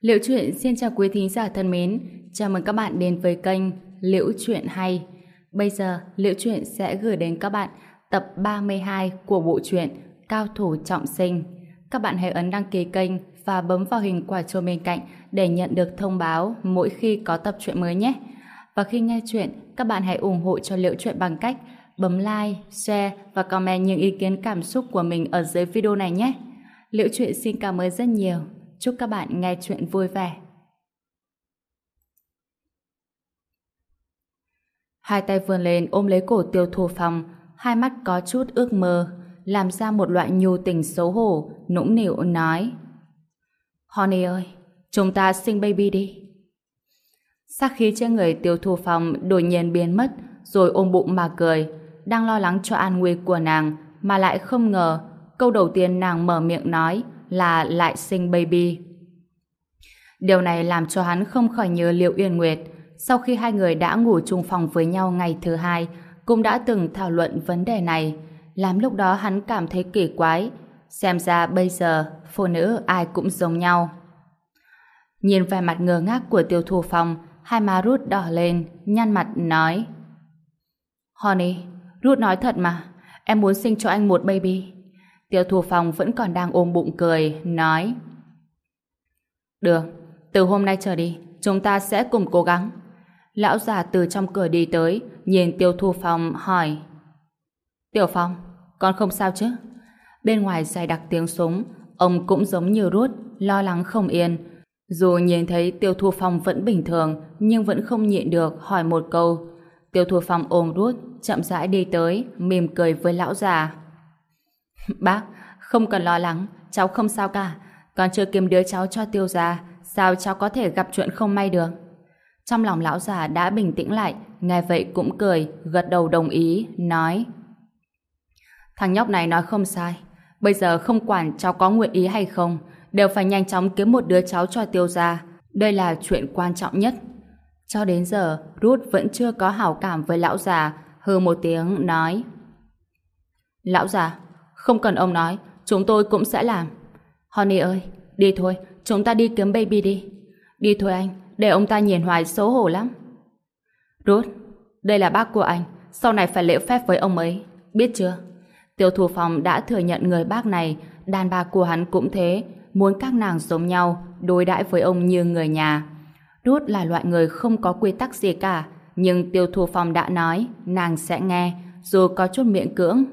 Liễu Chuyện xin chào quý thính giả thân mến, chào mừng các bạn đến với kênh Liễu Chuyện Hay. Bây giờ, Liễu Chuyện sẽ gửi đến các bạn tập 32 của bộ truyện Cao Thủ Trọng Sinh. Các bạn hãy ấn đăng ký kênh và bấm vào hình quả chuông bên cạnh để nhận được thông báo mỗi khi có tập truyện mới nhé. Và khi nghe chuyện, các bạn hãy ủng hộ cho Liễu Chuyện bằng cách bấm like, share và comment những ý kiến cảm xúc của mình ở dưới video này nhé. Liễu Chuyện xin cảm ơn rất nhiều. Chúc các bạn nghe chuyện vui vẻ. Hai tay vươn lên ôm lấy cổ Tiêu Thu Phong, hai mắt có chút ước mơ, làm ra một loại nhu tình xấu hổ, nũng nịu nói: Honey ơi, chúng ta sinh baby đi. Sát khí trên người Tiêu Thu Phong đột nhiên biến mất, rồi ôm bụng mà cười, đang lo lắng cho an nguy của nàng, mà lại không ngờ câu đầu tiên nàng mở miệng nói là lại sinh baby. Điều này làm cho hắn không khỏi nhớ Liễu Uyên Nguyệt. Sau khi hai người đã ngủ chung phòng với nhau ngày thứ hai, cũng đã từng thảo luận vấn đề này, làm lúc đó hắn cảm thấy kỳ quái. Xem ra bây giờ phụ nữ ai cũng giống nhau. Nhìn vẻ mặt ngơ ngác của Tiêu Thu Phong, hai má Ruth đỏ lên, nhăn mặt nói: Honey, Ruth nói thật mà, em muốn sinh cho anh một baby. Tiêu Thu Phong vẫn còn đang ôm bụng cười, nói: Được, từ hôm nay trở đi, chúng ta sẽ cùng cố gắng. Lão già từ trong cửa đi tới, nhìn Tiêu Thu Phong hỏi: Tiểu Phong, con không sao chứ? Bên ngoài dày đặc tiếng súng, ông cũng giống như Ruth, lo lắng không yên. Dù nhìn thấy Tiêu Thu Phong vẫn bình thường, nhưng vẫn không nhịn được hỏi một câu. Tiêu Thu Phong ôm Ruth, chậm rãi đi tới, mỉm cười với lão già: Bác, không cần lo lắng, cháu không sao cả. Còn chưa kiếm đứa cháu cho Tiêu gia, sao cháu có thể gặp chuyện không may được? Trong lòng lão già đã bình tĩnh lại, nghe vậy cũng cười, gật đầu đồng ý, nói: Thằng nhóc này nói không sai. Bây giờ không quản cháu có nguyện ý hay không, đều phải nhanh chóng kiếm một đứa cháu cho Tiêu gia. Đây là chuyện quan trọng nhất. Cho đến giờ, Ruth vẫn chưa có hảo cảm với lão già, hừ một tiếng, nói: Lão già, không cần ông nói, chúng tôi cũng sẽ làm. Honey ơi, đi thôi, chúng ta đi kiếm baby đi. Đi thôi anh, để ông ta nhìn hoài xấu hổ lắm. Ruth, đây là bác của anh, sau này phải lễ phép với ông ấy, biết chưa? Tiêu Thu Phong đã thừa nhận người bác này, đàn bà của hắn cũng thế, muốn các nàng giống nhau, đối đãi với ông như người nhà. Ruth là loại người không có quy tắc gì cả, nhưng Tiêu Thu Phong đã nói, nàng sẽ nghe, dù có chút miễn cưỡng.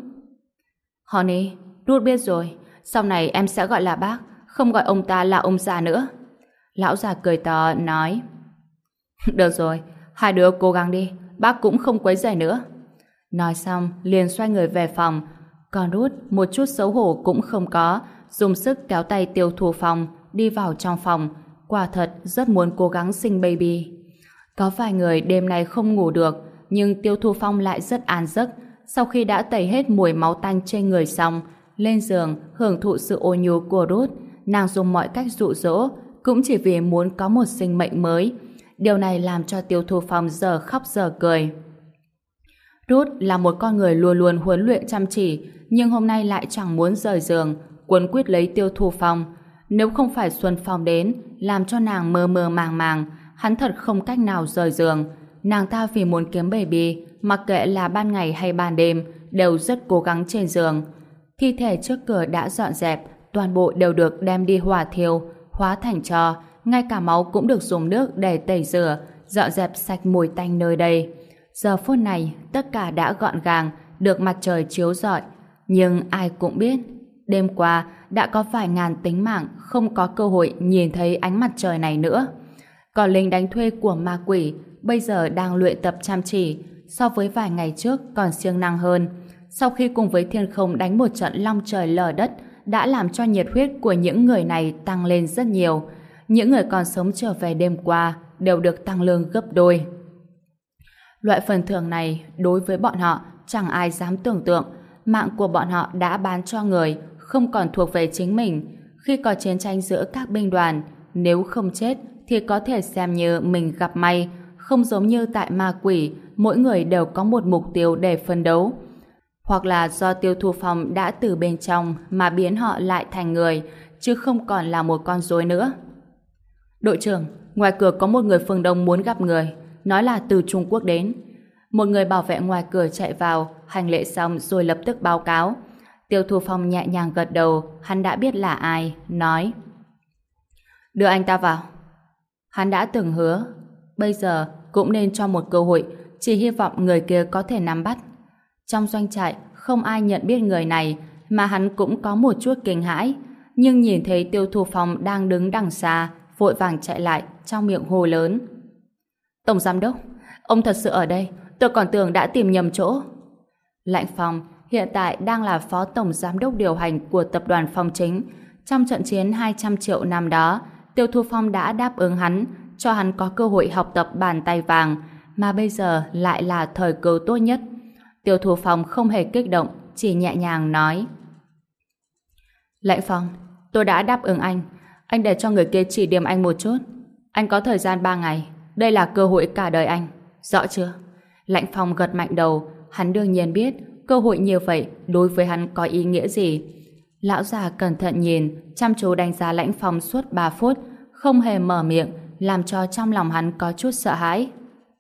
Honey, Ruth biết rồi, sau này em sẽ gọi là bác, không gọi ông ta là ông già nữa. Lão già cười to, nói: Được rồi, hai đứa cố gắng đi, bác cũng không quấy rầy nữa. Nói xong, liền xoay người về phòng, còn Ruth một chút xấu hổ cũng không có, dùng sức kéo tay Tiêu Thu Phong đi vào trong phòng, quả thật rất muốn cố gắng sinh baby. Có vài người đêm nay không ngủ được, nhưng Tiêu Thu Phong lại rất an giấc. Sau khi đã tẩy hết mùi máu tanh trên người xong, lên giường hưởng thụ sự ôn nhu của Ruth, nàng dùng mọi cách dụ dỗ, cũng chỉ vì muốn có một sinh mệnh mới. Điều này làm cho Tiêu Thu Phong giờ khóc giờ cười. Ruth là một con người luôn luôn huấn luyện chăm chỉ, nhưng hôm nay lại chẳng muốn rời giường, quấn quýt lấy Tiêu Thu Phong. Nếu không phải Xuân Phong đến, làm cho nàng mơ mơ màng màng, hắn thật không cách nào rời giường. Nàng ta vì muốn kiếm baby, mặc kệ là ban ngày hay ban đêm, đều rất cố gắng trên giường. Thi thể trước cửa đã dọn dẹp, toàn bộ đều được đem đi hỏa thiêu, hóa thành tro, ngay cả máu cũng được dùng nước để tẩy rửa, dọn dẹp sạch mùi tanh nơi đây. Giờ phút này, tất cả đã gọn gàng, được mặt trời chiếu rọi. Nhưng ai cũng biết, đêm qua đã có vài ngàn tính mạng không có cơ hội nhìn thấy ánh mặt trời này nữa. Còn lính đánh thuê của ma quỷ bây giờ đang luyện tập chăm chỉ, so với vài ngày trước còn siêng năng hơn. Sau khi cùng với thiên không đánh một trận long trời lở đất, đã làm cho nhiệt huyết của những người này tăng lên rất nhiều. Những người còn sống trở về đêm qua đều được tăng lương gấp đôi. Loại phần thưởng này đối với bọn họ chẳng ai dám tưởng tượng. Mạng của bọn họ đã bán cho người, không còn thuộc về chính mình. Khi có chiến tranh giữa các binh đoàn, nếu không chết thì có thể xem như mình gặp may, không giống như tại ma quỷ, mỗi người đều có một mục tiêu để phân đấu. Hoặc là do Tiêu Thu Phong đã từ bên trong mà biến họ lại thành người, chứ không còn là một con rối nữa. Đội trưởng, ngoài cửa có một người phương Đông muốn gặp người, nói là từ Trung Quốc đến. Một người bảo vệ ngoài cửa chạy vào, hành lễ xong rồi lập tức báo cáo. Tiêu Thu Phong nhẹ nhàng gật đầu, hắn đã biết là ai, nói: đưa anh ta vào. Hắn đã từng hứa, bây giờ cũng nên cho một cơ hội, chỉ hy vọng người kia có thể nắm bắt. Trong doanh trại, không ai nhận biết người này, mà hắn cũng có một chút kinh hãi, nhưng nhìn thấy Tiêu Thu Phong đang đứng đằng xa, vội vàng chạy lại, trong miệng hô lớn: Tổng Giám Đốc, ông thật sự ở đây, tôi còn tưởng đã tìm nhầm chỗ. Lãnh Phong hiện tại đang là Phó Tổng Giám Đốc điều hành của Tập đoàn Phong Chính. Trong trận chiến 200 triệu năm đó, Tiêu Thu Phong đã đáp ứng hắn, cho hắn có cơ hội học tập bàn tay vàng, mà bây giờ lại là thời cơ tốt nhất. Tiêu Thu Phong không hề kích động, chỉ nhẹ nhàng nói: Lãnh Phong, tôi đã đáp ứng anh để cho người kia chỉ điểm anh một chút. Anh có thời gian 3 ngày, đây là cơ hội cả đời anh, rõ chưa? Lãnh Phong gật mạnh đầu, hắn đương nhiên biết cơ hội như vậy đối với hắn có ý nghĩa gì. Lão già cẩn thận nhìn, chăm chú đánh giá Lãnh Phong suốt 3 phút, không hề mở miệng, làm cho trong lòng hắn có chút sợ hãi.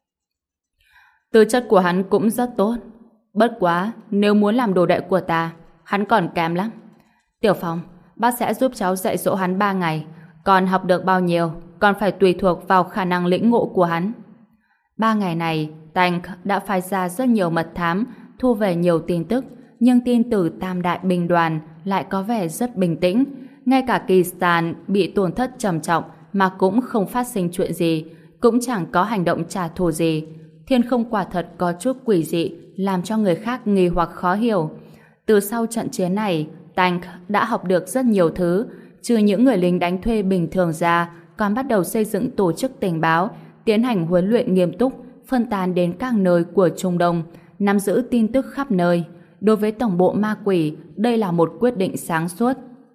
Tư chất của hắn cũng rất tốt, bất quá nếu muốn làm đồ đệ của ta, hắn còn kém lắm. Tiểu Phong, bác sẽ giúp cháu dạy dỗ hắn 3 ngày, còn học được bao nhiêu còn phải tùy thuộc vào khả năng lĩnh ngộ của hắn. 3 ngày này, Tank đã phái ra rất nhiều mật thám, thu về nhiều tin tức, nhưng tin từ Tam Đại binh đoàn lại có vẻ rất bình tĩnh. Ngay cả Kỳ Stan bị tổn thất trầm trọng mà cũng không phát sinh chuyện gì, cũng chẳng có hành động trả thù gì. Thiên không quả thật có chút quỷ dị, làm cho người khác nghi hoặc khó hiểu. Từ sau trận chiến này, Tank đã học được rất nhiều thứ, trừ những người lính đánh thuê bình thường ra, còn bắt đầu xây dựng tổ chức tình báo, tiến hành huấn luyện nghiêm túc, phân tán đến các nơi của Trung Đông, nắm giữ tin tức khắp nơi. Đối với tổng bộ ma quỷ, đây là một quyết định sáng suốt.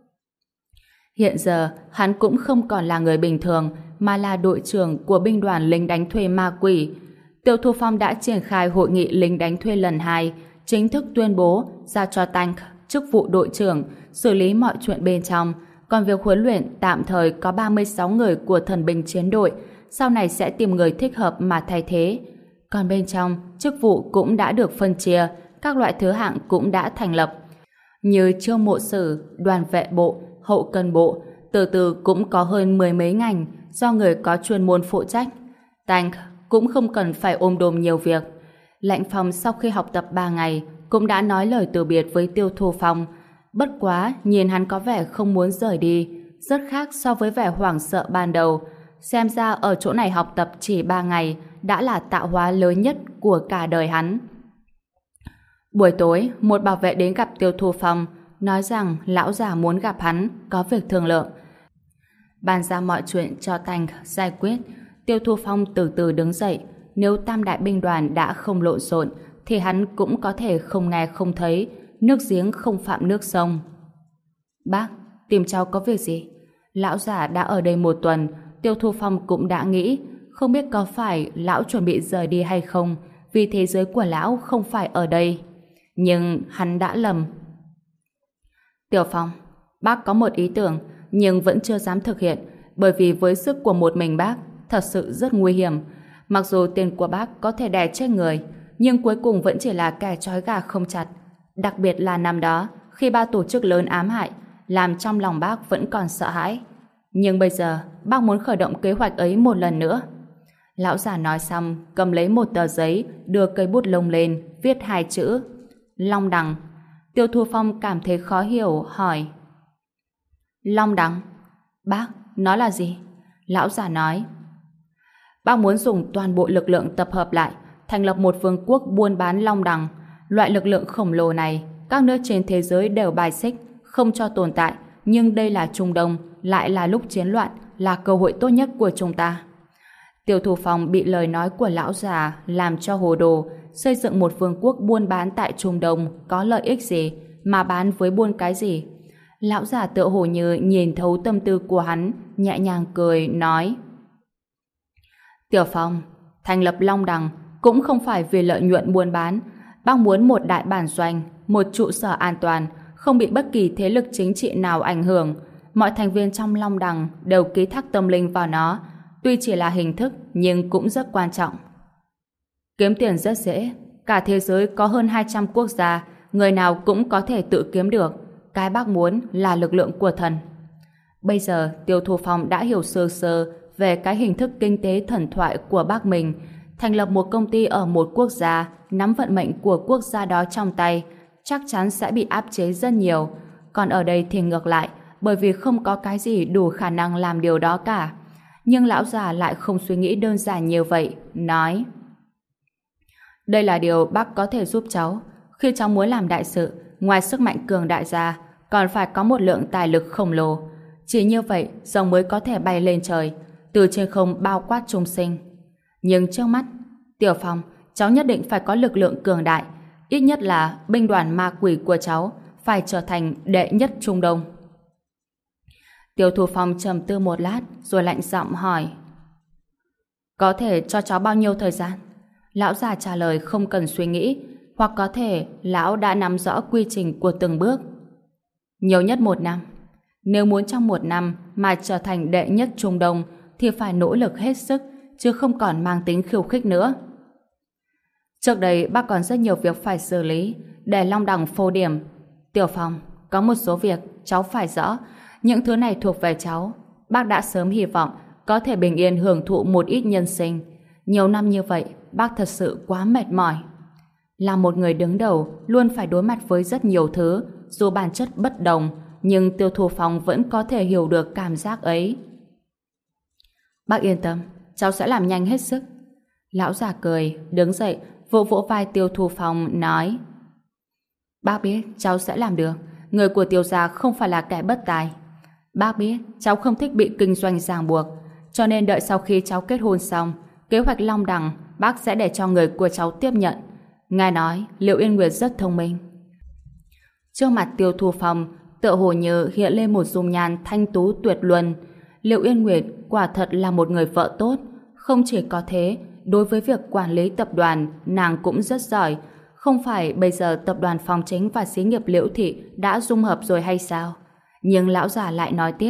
Hiện giờ, hắn cũng không còn là người bình thường, mà là đội trưởng của binh đoàn lính đánh thuê ma quỷ. Tiêu Thu Phong đã triển khai hội nghị lính đánh thuê lần 2, chính thức tuyên bố giao cho Tank chức vụ đội trưởng, xử lý mọi chuyện bên trong. Còn việc huấn luyện tạm thời có 36 người của thần binh chiến đội, sau này sẽ tìm người thích hợp mà thay thế. Còn bên trong, chức vụ cũng đã được phân chia, các loại thứ hạng cũng đã thành lập. Như chiêu mộ sử, đoàn vệ bộ, hậu cần bộ, từ từ cũng có hơn 10 mấy ngành do người có chuyên môn phụ trách. Tank cũng không cần phải ôm đồm nhiều việc. Lãnh Phong sau khi học tập 3 ngày cũng đã nói lời từ biệt với Tiêu Thu Phong. Bất quá, nhìn hắn có vẻ không muốn rời đi, rất khác so với vẻ hoảng sợ ban đầu. Xem ra ở chỗ này học tập chỉ 3 ngày đã là tạo hóa lớn nhất của cả đời hắn. Buổi tối, một bảo vệ đến gặp Tiêu Thu Phong, nói rằng lão già muốn gặp hắn, có việc thương lượng. Bàn ra mọi chuyện cho Tank giải quyết. Tiêu Thu Phong từ từ đứng dậy. Nếu Tam Đại binh đoàn đã không lộn xộn, thì hắn cũng có thể không nghe không thấy. Nước giếng không phạm nước sông. Bác, tìm cháu có việc gì? Lão già đã ở đây 1 tuần, Tiêu Thu Phong cũng đã nghĩ, không biết có phải lão chuẩn bị rời đi hay không, vì thế giới của lão không phải ở đây. Nhưng hắn đã lầm. Tiểu Phong, bác có một ý tưởng, nhưng vẫn chưa dám thực hiện, bởi vì với sức của một mình bác, thật sự rất nguy hiểm. Mặc dù tiền của bác có thể đè chết người, nhưng cuối cùng vẫn chỉ là kẻ trói gà không chặt. Đặc biệt là năm đó, khi 3 tổ chức lớn ám hại, làm trong lòng bác vẫn còn sợ hãi. Nhưng bây giờ, bác muốn khởi động kế hoạch ấy một lần nữa. Lão già nói xong, cầm lấy một tờ giấy, đưa cây bút lông lên, viết 2 chữ: Long Đằng. Tiêu Thu Phong cảm thấy khó hiểu, hỏi: Long Đằng? Bác, nó là gì? Lão già nói: Bác muốn dùng toàn bộ lực lượng tập hợp lại, thành lập một vương quốc buôn bán long đằng. Loại lực lượng khổng lồ này, các nước trên thế giới đều bài xích, không cho tồn tại, nhưng đây là Trung Đông, lại là lúc chiến loạn, là cơ hội tốt nhất của chúng ta. Tiêu Thu Phong bị lời nói của lão già làm cho hồ đồ. Xây dựng một vương quốc buôn bán tại Trung Đông có lợi ích gì, mà bán với buôn cái gì? Lão già tựa hồ như nhìn thấu tâm tư của hắn, nhẹ nhàng cười, nói: Tiểu Phong, thành lập Long Đằng cũng không phải vì lợi nhuận buôn bán. Bác muốn một đại bản doanh, một trụ sở an toàn, không bị bất kỳ thế lực chính trị nào ảnh hưởng. mọi thành viên trong Long Đằng đều ký thác tâm linh vào nó, tuy chỉ là hình thức nhưng cũng rất quan trọng. Kiếm tiền rất dễ, cả thế giới có hơn 200 quốc gia, người nào cũng có thể tự kiếm được. Cái bác muốn là lực lượng của thần. Bây giờ Tiêu Thu Phong đã hiểu sơ sơ về cái hình thức kinh tế thần thoại của bác mình, thành lập một công ty ở một quốc gia, nắm vận mệnh của quốc gia đó trong tay, chắc chắn sẽ bị áp chế rất nhiều. Còn ở đây thì ngược lại, bởi vì không có cái gì đủ khả năng làm điều đó cả. Nhưng lão già lại không suy nghĩ đơn giản như vậy, nói: đây là điều bác có thể giúp cháu. Khi cháu muốn làm đại sự, ngoài sức mạnh cường đại ra, còn phải có một lượng tài lực khổng lồ. Chỉ như vậy, rồng mới có thể bay lên trời, từ trên không bao quát chúng sinh. Nhưng trước mắt, Tiểu Phong, cháu nhất định phải có lực lượng cường đại, ít nhất là binh đoàn ma quỷ của cháu phải trở thành đệ nhất Trung Đông. Tiêu Thu Phong trầm tư một lát rồi lạnh giọng hỏi: có thể cho cháu bao nhiêu thời gian? Lão già trả lời không cần suy nghĩ, hoặc có thể lão đã nắm rõ quy trình của từng bước. Nhiều nhất 1 năm. Nếu muốn trong 1 năm mà trở thành đệ nhất Trung Đông thì phải nỗ lực hết sức, chứ không còn mang tính khiêu khích nữa. Trước đây bác còn rất nhiều việc phải xử lý để Long Đằng phô điểm. Tiểu Phong, có một số việc cháu phải rõ, những thứ này thuộc về cháu. Bác đã sớm hy vọng có thể bình yên hưởng thụ một ít nhân sinh. Nhiều năm như vậy, bác thật sự quá mệt mỏi. Là một người đứng đầu, luôn phải đối mặt với rất nhiều thứ, dù bản chất bất đồng, nhưng Tiêu Thu Phong vẫn có thể hiểu được cảm giác ấy. Bác yên tâm, cháu sẽ làm nhanh hết sức. Lão già cười, đứng dậy, vỗ vỗ vai Tiêu Thu Phong, nói: bác biết cháu sẽ làm được. Người của Tiêu gia không phải là kẻ bất tài. Bác biết cháu không thích bị kinh doanh ràng buộc, cho nên đợi sau khi cháu kết hôn xong, kế hoạch Long Đằng bác sẽ để cho người của cháu tiếp nhận. Ngài nói Liệu Yên Nguyệt rất thông minh. Trước mặt Tiêu Thu Phong tựa hồ như hiện lên một dung nhan thanh tú tuyệt luân. Liệu Yên Nguyệt quả thật là một người vợ tốt. Không chỉ có thế, đối với việc quản lý tập đoàn, nàng cũng rất giỏi. Không phải bây giờ tập đoàn Phong Chính và xí nghiệp Liễu Thị đã dung hợp rồi hay sao? Nhưng lão già lại nói tiếp: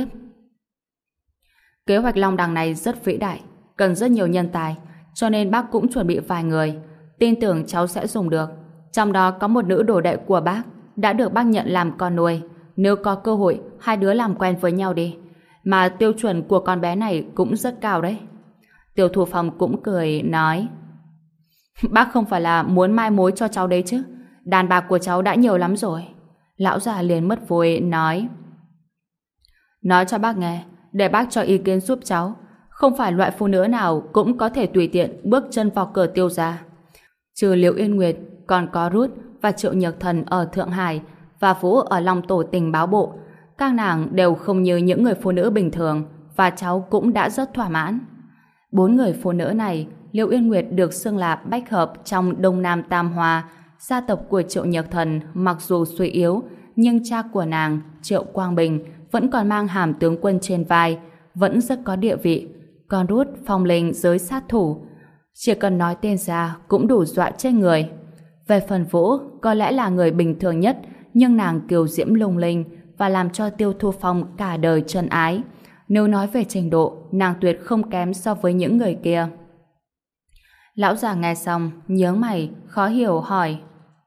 kế hoạch Long Đằng này rất vĩ đại, cần rất nhiều nhân tài, cho nên bác cũng chuẩn bị vài người. Tin tưởng cháu sẽ dùng được. Trong đó có một nữ đồ đệ của bác, đã được bác nhận làm con nuôi. Nếu có cơ hội, hai đứa làm quen với nhau đi. Mà tiêu chuẩn của con bé này cũng rất cao đấy. Tiêu Thu Phong cũng cười, nói: bác không phải là muốn mai mối cho cháu đấy chứ? Đàn bà của cháu đã nhiều lắm rồi. Lão già liền mất vui, nói: nói cho bác nghe, để bác cho ý kiến giúp cháu. Không phải loại phụ nữ nào cũng có thể tùy tiện bước chân vào cửa Tiêu gia. Trừ Liễu Yên Nguyệt, còn có Rút và Triệu Nhược Thần ở Thượng Hải và Vũ ở Long Tổ tình báo bộ. Các nàng đều không như những người phụ nữ bình thường, và cháu cũng đã rất thỏa mãn. 4 người phụ nữ này, Liễu Yên Nguyệt được xưng là bách hợp trong Đông Nam Tam Hoa. Gia tộc của Triệu Nhược Thần mặc dù suy yếu, nhưng cha của nàng, Triệu Quang Bình, vẫn còn mang hàm tướng quân trên vai, vẫn rất có địa vị. Còn Rút, phong linh giới sát thủ, chỉ cần nói tên ra cũng đủ dọa chết người. Về phần Vũ, có lẽ là người bình thường nhất, nhưng nàng kiều diễm lung linh và làm cho Tiêu Thu Phong cả đời trân ái. Nếu nói về trình độ, nàng tuyệt không kém so với những người kia. Lão già nghe xong, nhướng mày, khó hiểu hỏi: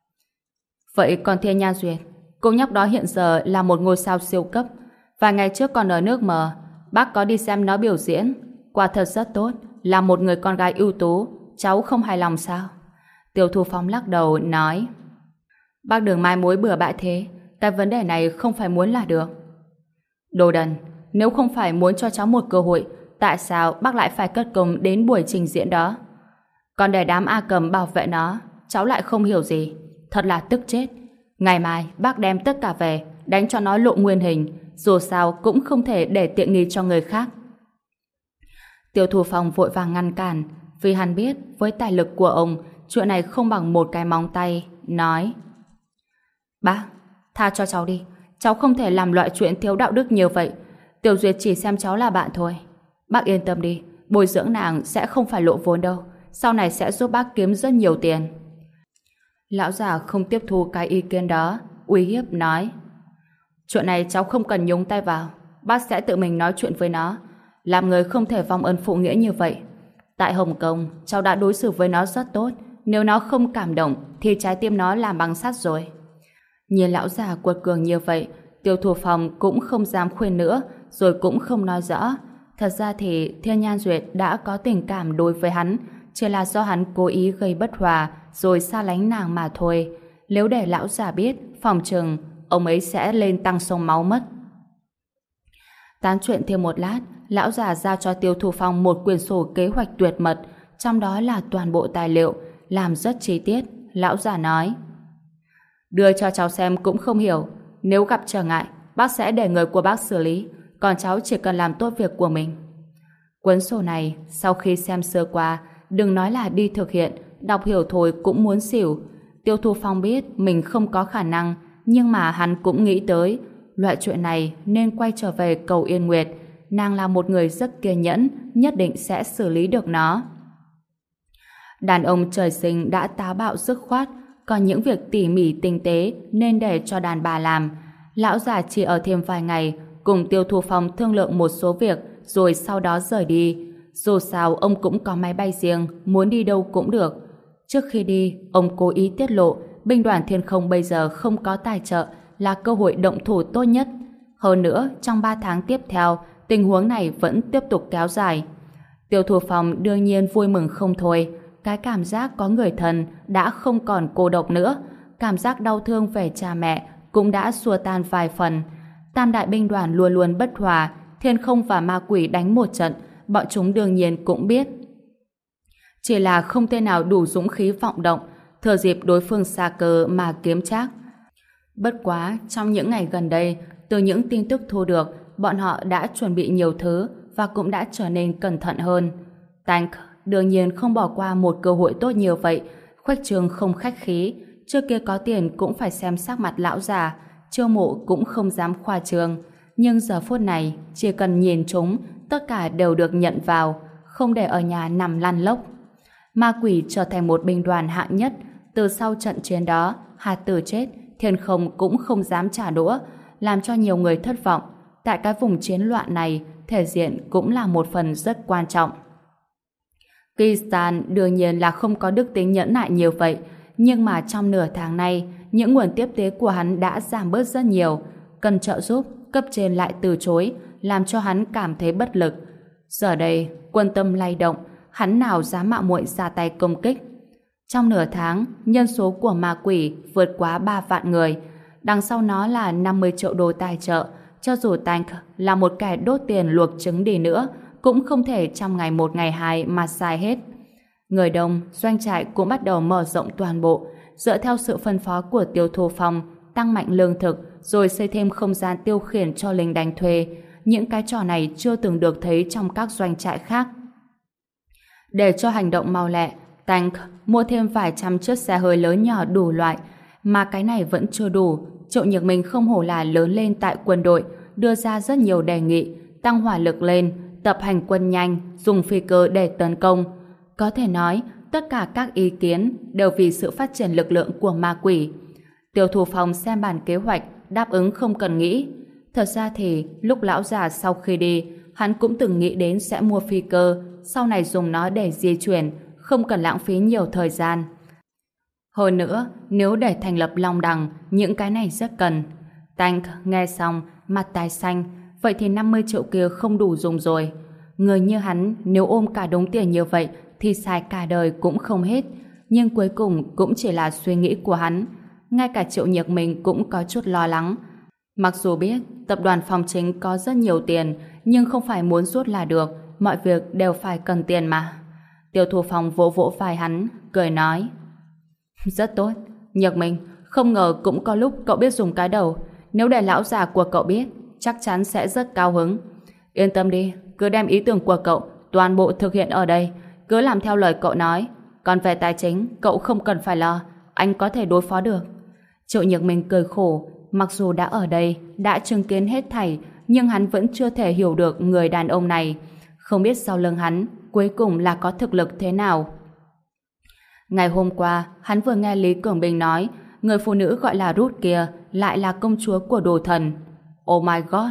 vậy còn Thiên Nha Duyệt, cô nhóc đó hiện giờ là một ngôi sao siêu cấp. Vài ngày trước còn ở nước mờ, bác có đi xem nó biểu diễn, quả thật rất tốt, là một người con gái ưu tú. Cháu không hài lòng sao? Tiêu Thu Phong lắc đầu, nói: bác đừng mai mối bừa bãi thế, cái vấn đề này không phải muốn là được. Đồ đần, nếu không phải muốn cho cháu một cơ hội, tại sao bác lại phải cất công đến buổi trình diễn đó? Còn để đám A Cầm bảo vệ nó, cháu lại không hiểu gì. Thật là tức chết. Ngày mai bác đem tất cả về, đánh cho nó lộ nguyên hình, dù sao cũng không thể để tiện nghi cho người khác. Tiêu Thu Phong vội vàng ngăn cản, vì hắn biết với tài lực của ông, chuyện này không bằng một cái móng tay, nói: bác, tha cho cháu đi, cháu không thể làm loại chuyện thiếu đạo đức như vậy. Tiểu Duyệt chỉ xem cháu là bạn thôi. Bác yên tâm đi, bồi dưỡng nàng sẽ không phải lộ vốn đâu, sau này sẽ giúp bác kiếm rất nhiều tiền. Lão già không tiếp thu cái ý kiến đó, uy hiếp nói: chuyện này cháu không cần nhúng tay vào. bác sẽ tự mình nói chuyện với nó. Làm người không thể vong ơn phụ nghĩa như vậy. Tại Hồng Kông, cháu đã đối xử với nó rất tốt. Nếu nó không cảm động, thì trái tim nó làm bằng sắt rồi. Nhìn lão già quật cường như vậy, Tiêu Thu Phong cũng không dám khuyên nữa, rồi cũng không nói rõ. Thật ra thì Thiên Nhan Duyệt đã có tình cảm đối với hắn, chỉ là do hắn cố ý gây bất hòa, rồi xa lánh nàng mà thôi. Nếu để lão già biết, phòng chừng ông ấy sẽ lên tăng sông máu mất. Tán chuyện thêm một lát, lão già giao cho Tiêu Thu Phong một quyển sổ kế hoạch tuyệt mật, trong đó là toàn bộ tài liệu, làm rất chi tiết. Lão già nói: đưa cho cháu xem cũng không hiểu, nếu gặp trở ngại, bác sẽ để người của bác xử lý, còn cháu chỉ cần làm tốt việc của mình. Cuốn sổ này, sau khi xem sơ qua, đừng nói là đi thực hiện, đọc hiểu thôi cũng muốn xỉu. Tiêu Thu Phong biết mình không có khả năng, nhưng mà hắn cũng nghĩ tới, loại chuyện này nên quay trở về cầu Yên Nguyệt. Nàng là một người rất kiên nhẫn, nhất định sẽ xử lý được nó. Đàn ông trời sinh đã táo bạo dứt khoát, còn những việc tỉ mỉ tinh tế nên để cho đàn bà làm. Lão già chỉ ở thêm vài ngày, cùng Tiêu Thu Phong thương lượng một số việc, rồi sau đó rời đi. Dù sao ông cũng có máy bay riêng, muốn đi đâu cũng được. Trước khi đi, ông cố ý tiết lộ binh đoàn Thiên Không bây giờ không có tài trợ, là cơ hội động thủ tốt nhất. Hơn nữa, trong 3 tháng tiếp theo, tình huống này vẫn tiếp tục kéo dài. Tiêu Thu Phong đương nhiên vui mừng không thôi. Cái cảm giác có người thân đã không còn cô độc nữa. Cảm giác đau thương về cha mẹ cũng đã xua tan vài phần. Tam đại binh đoàn luôn luôn bất hòa, Thiên Không và Ma Quỷ đánh một trận, bọn chúng đương nhiên cũng biết. Chỉ là không tên nào đủ dũng khí vọng động, thừa dịp đối phương xa cơ mà kiếm trác. Bất quá, trong những ngày gần đây, từ những tin tức thu được, bọn họ đã chuẩn bị nhiều thứ và cũng đã trở nên cẩn thận hơn. Tank đương nhiên không bỏ qua một cơ hội tốt như vậy, khuếch trương không khách khí, trước kia có tiền cũng phải xem sắc mặt lão già, Chiêu Mộ cũng không dám khoa trương, nhưng giờ phút này chỉ cần nhìn chúng, tất cả đều được nhận vào, không để ở nhà nằm lăn lóc. Ma Quỷ trở thành một binh đoàn hạng nhất, từ sau trận chiến đó, Hạt Tử chết, Thiên Không cũng không dám trả đũa, làm cho nhiều người thất vọng. Tại cái vùng chiến loạn này, thể diện cũng là một phần rất quan trọng. Kistan đương nhiên là không có đức tính nhẫn nại nhiều vậy, nhưng mà trong nửa tháng nay, những nguồn tiếp tế của hắn đã giảm bớt rất nhiều. Cần trợ giúp, cấp trên lại từ chối, làm cho hắn cảm thấy bất lực. Giờ đây, quân tâm lay động, hắn nào dám mạo muội ra tay công kích. Trong nửa tháng, nhân số của Ma Quỷ vượt quá 3 vạn người. Đằng sau nó là 50 triệu đô tài trợ. Cho dù Tank là một kẻ đốt tiền luộc trứng đi nữa, cũng không thể trong ngày 1 ngày 2 mà xài hết. Người đông, doanh trại cũng bắt đầu mở rộng toàn bộ, dựa theo sự phân phó của Tiêu Thu Phong, tăng mạnh lương thực, rồi xây thêm không gian tiêu khiển cho lính đánh thuê. Những cái trò này chưa từng được thấy trong các doanh trại khác. Để cho hành động mau lẹ, Tank mua thêm vài trăm chiếc xe hơi lớn nhỏ đủ loại, mà cái này vẫn chưa đủ. Triệu Nhược Minh không hổ là lớn lên tại quân đội, đưa ra rất nhiều đề nghị, tăng hỏa lực lên, tập hành quân nhanh, dùng phi cơ để tấn công. Có thể nói, tất cả các ý kiến đều vì sự phát triển lực lượng của Ma Quỷ. Tiêu Thu Phong xem bản kế hoạch, đáp ứng không cần nghĩ. Thật ra thì, lúc lão già sau khi đi, hắn cũng từng nghĩ đến sẽ mua phi cơ, sau này dùng nó để di chuyển, không cần lãng phí nhiều thời gian. Hơn nữa, nếu để thành lập Long Đằng, những cái này rất cần. Tank nghe xong, mặt tái xanh, vậy thì 50 triệu kia không đủ dùng rồi. Người như hắn, nếu ôm cả đống tiền như vậy, thì xài cả đời cũng không hết. Nhưng cuối cùng cũng chỉ là suy nghĩ của hắn. Ngay cả Triệu Nhược Minh cũng có chút lo lắng. Mặc dù biết tập đoàn Phong Chính có rất nhiều tiền, nhưng không phải muốn rút là được, mọi việc đều phải cần tiền mà. Tiêu Thu Phong vỗ vỗ vai hắn, cười nói: rất tốt, Nhược Minh, không ngờ cũng có lúc cậu biết dùng cái đầu. Nếu để lão già của cậu biết, chắc chắn sẽ rất cao hứng. Yên tâm đi, cứ đem ý tưởng của cậu toàn bộ thực hiện ở đây, cứ làm theo lời cậu nói. Còn về tài chính, cậu không cần phải lo, anh có thể đối phó được. Triệu Nhược Minh cười khổ, mặc dù đã ở đây, đã chứng kiến hết thảy, nhưng hắn vẫn chưa thể hiểu được người đàn ông này. Không biết sau lưng hắn, cuối cùng là có thực lực thế nào. Ngày hôm qua, hắn vừa nghe Lý Cường Bình nói, người phụ nữ gọi là Ruth kia lại là công chúa của đồ thần. Oh my god,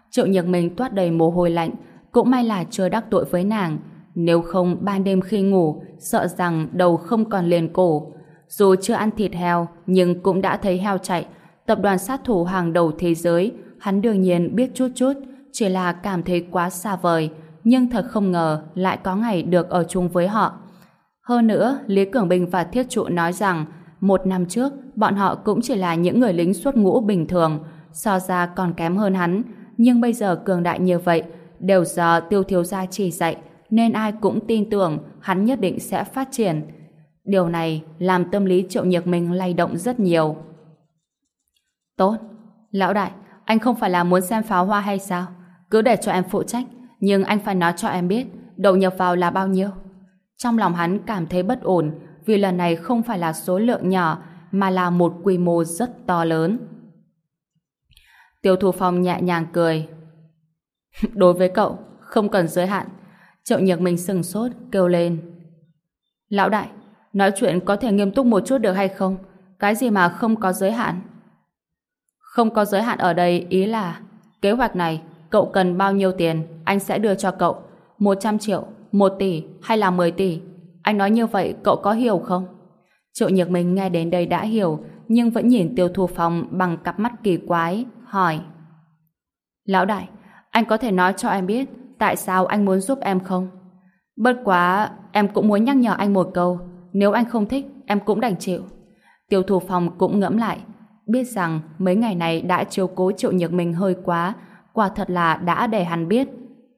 Triệu Nhược Minh toát đầy mồ hôi lạnh, cũng may là chưa đắc tội với nàng, nếu không ban đêm khi ngủ, sợ rằng đầu không còn liền cổ. Dù chưa ăn thịt heo, nhưng cũng đã thấy heo chạy, tập đoàn sát thủ hàng đầu thế giới, hắn đương nhiên biết chút chút, chỉ là cảm thấy quá xa vời, nhưng thật không ngờ lại có ngày được ở chung với họ. Hơn nữa, Lý Cường Bình và Thiết Trụ nói rằng 1 năm trước, bọn họ cũng chỉ là những người lính xuất ngũ bình thường, so ra còn kém hơn hắn, nhưng bây giờ cường đại như vậy, đều do Tiêu thiếu gia chỉ dạy, nên ai cũng tin tưởng hắn nhất định sẽ phát triển. Điều này làm tâm lý Triệu Nhược Minh lay động rất nhiều. Tốt, lão đại, anh không phải là muốn xem pháo hoa hay sao? Cứ để cho em phụ trách, nhưng anh phải nói cho em biết đầu nhập vào là bao nhiêu. Trong lòng hắn cảm thấy bất ổn, vì lần này không phải là số lượng nhỏ, mà là một quy mô rất to lớn. Tiêu Thu Phong nhẹ nhàng cười. Đối với cậu, không cần giới hạn. Triệu Nhược Minh sừng sốt, kêu lên. Lão đại, nói chuyện có thể nghiêm túc một chút được hay không? Cái gì mà không có giới hạn? Không có giới hạn ở đây ý là kế hoạch này, cậu cần bao nhiêu tiền, anh sẽ đưa cho cậu. 100 triệu, 1 tỷ hay là 10 tỷ? Anh nói như vậy cậu có hiểu không? Triệu Nhược Minh nghe đến đây đã hiểu, nhưng vẫn nhìn Tiêu Thu Phong bằng cặp mắt kỳ quái, hỏi. Lão đại, anh có thể nói cho em biết tại sao anh muốn giúp em không? Bất quá, em cũng muốn nhắc nhở anh một câu, nếu anh không thích, em cũng đành chịu. Tiêu Thu Phong cũng ngẫm lại, biết rằng mấy ngày này đã chiếu cố Triệu Nhược Minh hơi quá, quả thật là đã để hắn biết.